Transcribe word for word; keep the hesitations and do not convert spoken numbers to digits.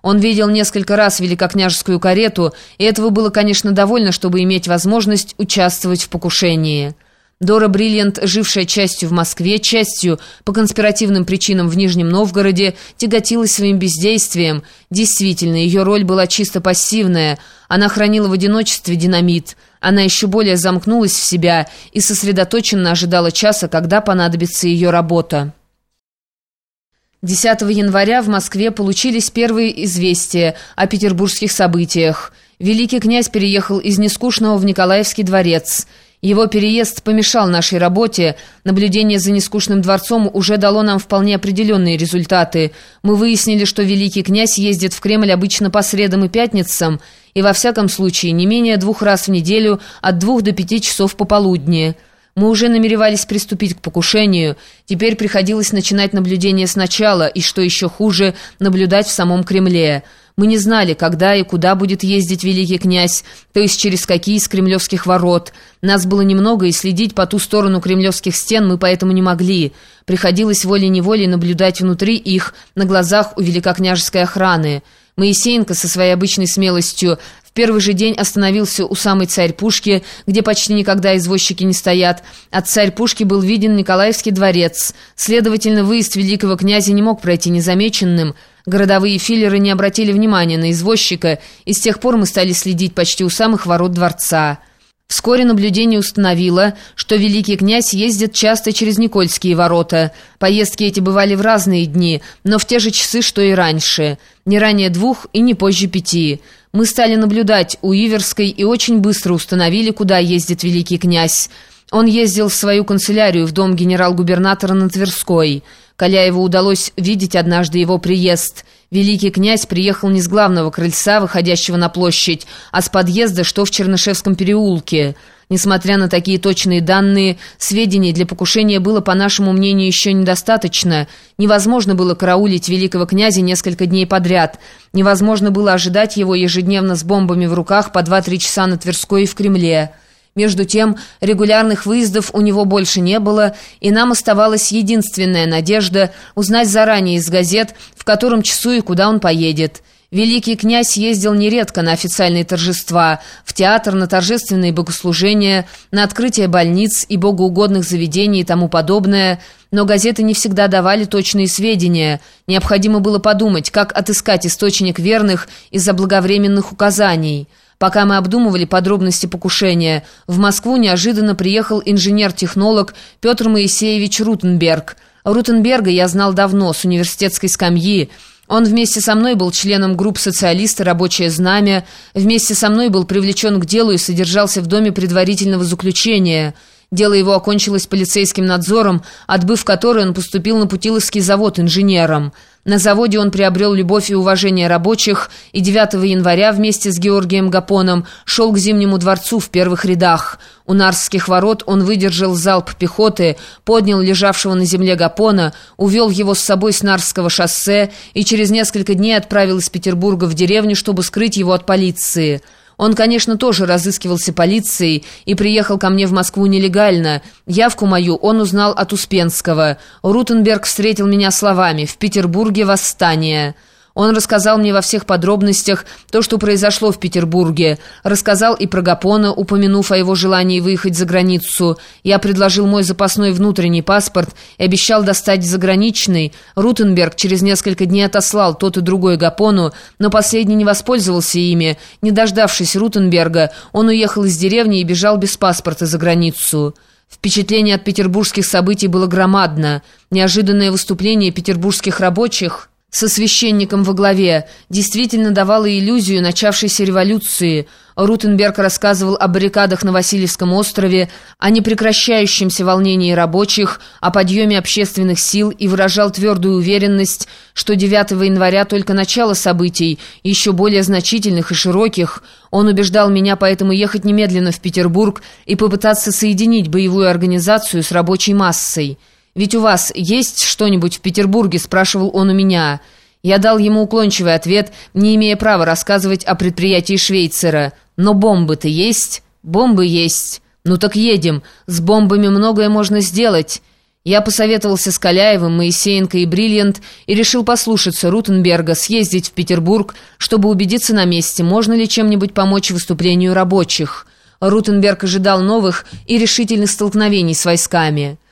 Он видел несколько раз великокняжескую карету, и этого было, конечно, довольно, чтобы иметь возможность участвовать в покушении. Дора Бриллиант, жившая частью в Москве, частью по конспиративным причинам в Нижнем Новгороде, тяготилась своим бездействием. Действительно, ее роль была чисто пассивная. Она хранила в одиночестве динамит. Она еще более замкнулась в себя и сосредоточенно ожидала часа, когда понадобится ее работа. десятого января в Москве получились первые известия о петербургских событиях. Великий князь переехал из Нескучного в Николаевский дворец. Его переезд помешал нашей работе. Наблюдение за Нескучным дворцом уже дало нам вполне определенные результаты. Мы выяснили, что великий князь ездит в Кремль обычно по средам и пятницам, и во всяком случае не менее двух раз в неделю от двух до пяти часов пополудни. Мы уже намеревались приступить к покушению. Теперь приходилось начинать наблюдение сначала, и, что еще хуже, наблюдать в самом Кремле. Мы не знали, когда и куда будет ездить великий князь, то есть через какие из кремлевских ворот. Нас было немного, и следить по ту сторону кремлевских стен мы поэтому не могли. Приходилось волей-неволей наблюдать внутри их, на глазах у великокняжеской охраны. Моисеенко со своей обычной смелостью в первый же день остановился у самой Царь-Пушки, где почти никогда извозчики не стоят. От Царь-Пушки был виден Николаевский дворец. Следовательно, выезд великого князя не мог пройти незамеченным. Городовые филлеры не обратили внимания на извозчика, и с тех пор мы стали следить почти у самых ворот дворца. Вскоре наблюдение установило, что великий князь ездит часто через Никольские ворота. Поездки эти бывали в разные дни, но в те же часы, что и раньше. Не ранее двух и не позже пяти. Мы стали наблюдать у Иверской и очень быстро установили, куда ездит великий князь. Он ездил в свою канцелярию в дом генерал-губернатора на Тверской. Каляеву удалось видеть однажды его приезд. Великий князь приехал не с главного крыльца, выходящего на площадь, а с подъезда, что в Чернышевском переулке. Несмотря на такие точные данные, сведений для покушения было, по нашему мнению, еще недостаточно. Невозможно было караулить великого князя несколько дней подряд. Невозможно было ожидать его ежедневно с бомбами в руках по два-три часа на Тверской и в Кремле. Между тем, регулярных выездов у него больше не было, и нам оставалась единственная надежда узнать заранее из газет, в котором часу и куда он поедет. Великий князь ездил нередко на официальные торжества, в театр, на торжественные богослужения, на открытие больниц и богоугодных заведений и тому подобное, но газеты не всегда давали точные сведения. Необходимо было подумать, как отыскать источник верных из заблаговременных указаний. Пока мы обдумывали подробности покушения, в Москву неожиданно приехал инженер-технолог Петр Моисеевич Рутенберг. Рутенберга я знал давно, с университетской скамьи. Он вместе со мной был членом групп «Социалисты. Рабочее знамя», вместе со мной был привлечен к делу и содержался в доме предварительного заключения. Дело его окончилось полицейским надзором, отбыв который он поступил на Путиловский завод инженером. На заводе он приобрел любовь и уважение рабочих, и девятого января вместе с Георгием Гапоном шел к Зимнему дворцу в первых рядах. У Нарвских ворот он выдержал залп пехоты, поднял лежавшего на земле Гапона, увел его с собой с Нарвского шоссе и через несколько дней отправил из Петербурга в деревню, чтобы скрыть его от полиции. Он, конечно, тоже разыскивался полицией и приехал ко мне в Москву нелегально. Явку мою он узнал от Успенского. Рутенберг встретил меня словами «В Петербурге восстание». Он рассказал мне во всех подробностях то, что произошло в Петербурге. Рассказал и про Гапона, упомянув о его желании выехать за границу. Я предложил мой запасной внутренний паспорт и обещал достать заграничный. Рутенберг через несколько дней отослал тот и другой Гапону, но последний не воспользовался ими. Не дождавшись Рутенберга, он уехал из деревни и бежал без паспорта за границу. Впечатление от петербургских событий было громадно. Неожиданное выступление петербургских рабочих со священником во главе действительно давало иллюзию начавшейся революции. Рутенберг рассказывал о баррикадах на Васильевском острове, о непрекращающемся волнении рабочих, о подъеме общественных сил и выражал твердую уверенность, что девятого января только начало событий, еще более значительных и широких. Он убеждал меня поэтому ехать немедленно в Петербург и попытаться соединить боевую организацию с рабочей массой. «Ведь у вас есть что-нибудь в Петербурге?» – спрашивал он у меня. Я дал ему уклончивый ответ, не имея права рассказывать о предприятии Швейцера. «Но бомбы-то есть?» «Бомбы есть». «Ну так едем. С бомбами многое можно сделать». Я посоветовался с Каляевым, Моисеенко и Бриллиант и решил послушаться Рутенберга, съездить в Петербург, чтобы убедиться на месте, можно ли чем-нибудь помочь выступлению рабочих. Рутенберг ожидал новых и решительных столкновений с войсками.